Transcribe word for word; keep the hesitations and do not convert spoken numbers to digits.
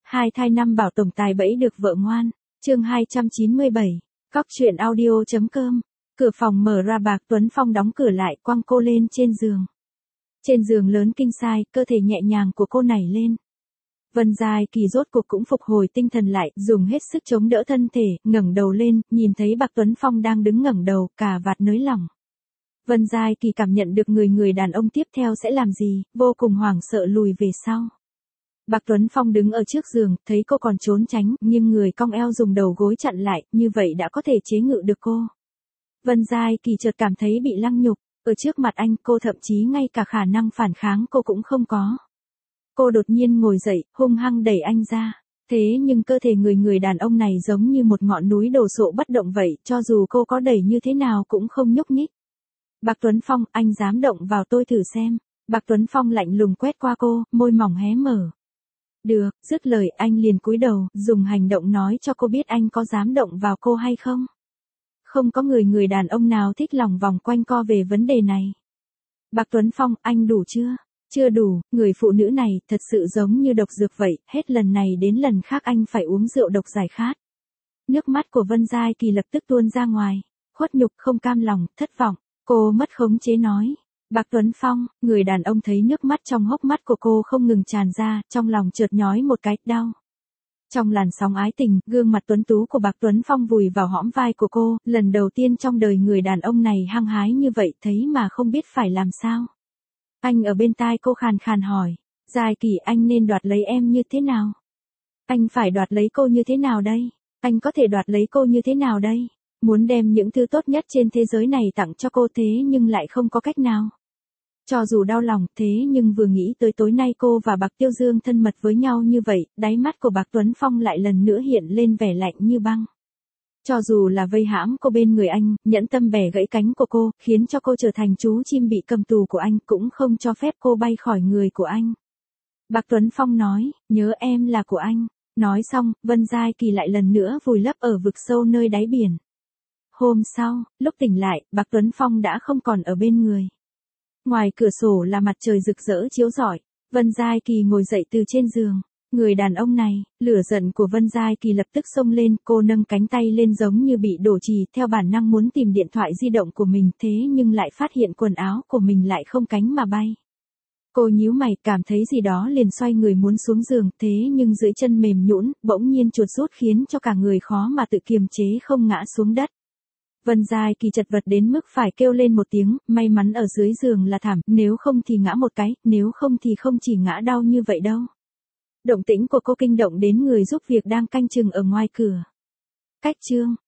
Hai thai năm bảo tổng tài bẫy được vợ ngoan. Chương hai trăm chín mươi bảy. Cóc truyện audio chấm com. Cửa phòng mở ra, Bạc Tuấn Phong đóng cửa lại, quăng cô lên trên giường. Trên giường lớn king size, cơ thể nhẹ nhàng của cô nảy lên. Vân Giai Kỳ rốt cuộc cũng phục hồi tinh thần lại, dùng hết sức chống đỡ thân thể, ngẩng đầu lên, nhìn thấy Bạc Tuấn Phong đang đứng ngẩng đầu, cà vạt nới lỏng. Vân Giai Kỳ cảm nhận được người người đàn ông tiếp theo sẽ làm gì, vô cùng hoảng sợ lùi về sau. Bạc Tuấn Phong đứng ở trước giường, thấy cô còn trốn tránh, nhưng người cong eo dùng đầu gối chặn lại, như vậy đã có thể chế ngự được cô. Vân Giai Kỳ chợt cảm thấy bị lăng nhục, ở trước mặt anh cô thậm chí ngay cả khả năng phản kháng cô cũng không có. Cô đột nhiên ngồi dậy, hung hăng đẩy anh ra. Thế nhưng cơ thể người người đàn ông này giống như một ngọn núi đổ sộ bất động vậy, cho dù cô có đẩy như thế nào cũng không nhúc nhích. Bạc Tuấn Phong, anh dám động vào tôi thử xem. Bạc Tuấn Phong lạnh lùng quét qua cô, môi mỏng hé mở. Được, dứt lời anh liền cúi đầu, dùng hành động nói cho cô biết anh có dám động vào cô hay không. Không có người người đàn ông nào thích lòng vòng quanh co về vấn đề này. Bạc Tuấn Phong, anh đủ chưa? Chưa đủ, người phụ nữ này thật sự giống như độc dược vậy, hết lần này đến lần khác anh phải uống rượu độc giải khát. Nước mắt của Vân Giai Kỳ lập tức tuôn ra ngoài, khuất nhục, không cam lòng, thất vọng, cô mất khống chế nói. Bạc Tuấn Phong, người đàn ông thấy nước mắt trong hốc mắt của cô không ngừng tràn ra, trong lòng chợt nhói một cái, đau. Trong làn sóng ái tình, gương mặt tuấn tú của Bạc Tuấn Phong vùi vào hõm vai của cô, lần đầu tiên trong đời người đàn ông này hăng hái như vậy, thấy mà không biết phải làm sao. Anh ở bên tai cô khàn khàn hỏi, Giai Kỳ, anh nên đoạt lấy em như thế nào? Anh phải đoạt lấy cô như thế nào đây? Anh có thể đoạt lấy cô như thế nào đây? Muốn đem những thứ tốt nhất trên thế giới này tặng cho cô thế nhưng lại không có cách nào. Cho dù đau lòng thế nhưng vừa nghĩ tới tối nay cô và Bạc Tiêu Dương thân mật với nhau như vậy, đáy mắt của Bạc Tuấn Phong lại lần nữa hiện lên vẻ lạnh như băng. Cho dù là vây hãm cô bên người anh, nhẫn tâm bẻ gãy cánh của cô, khiến cho cô trở thành chú chim bị cầm tù của anh, cũng không cho phép cô bay khỏi người của anh. Bạc Tuấn Phong nói, nhớ em là của anh. Nói xong, Vân Giai Kỳ lại lần nữa vùi lấp ở vực sâu nơi đáy biển. Hôm sau, lúc tỉnh lại, Bạc Tuấn Phong đã không còn ở bên người. Ngoài cửa sổ là mặt trời rực rỡ chiếu rọi. Vân Giai Kỳ ngồi dậy từ trên giường. Người đàn ông này, lửa giận của Vân Giai Kỳ lập tức xông lên, cô nâng cánh tay lên giống như bị đổ chì, theo bản năng muốn tìm điện thoại di động của mình, thế nhưng lại phát hiện quần áo của mình lại không cánh mà bay. Cô nhíu mày, cảm thấy gì đó liền xoay người muốn xuống giường, thế nhưng dưới chân mềm nhũn, bỗng nhiên chuột rút khiến cho cả người khó mà tự kiềm chế không ngã xuống đất. Vân Giai Kỳ chật vật đến mức phải kêu lên một tiếng, may mắn ở dưới giường là thảm, nếu không thì ngã một cái, nếu không thì không chỉ ngã đau như vậy đâu. Động tĩnh của cô kinh động đến người giúp việc đang canh chừng ở ngoài cửa. Cách chương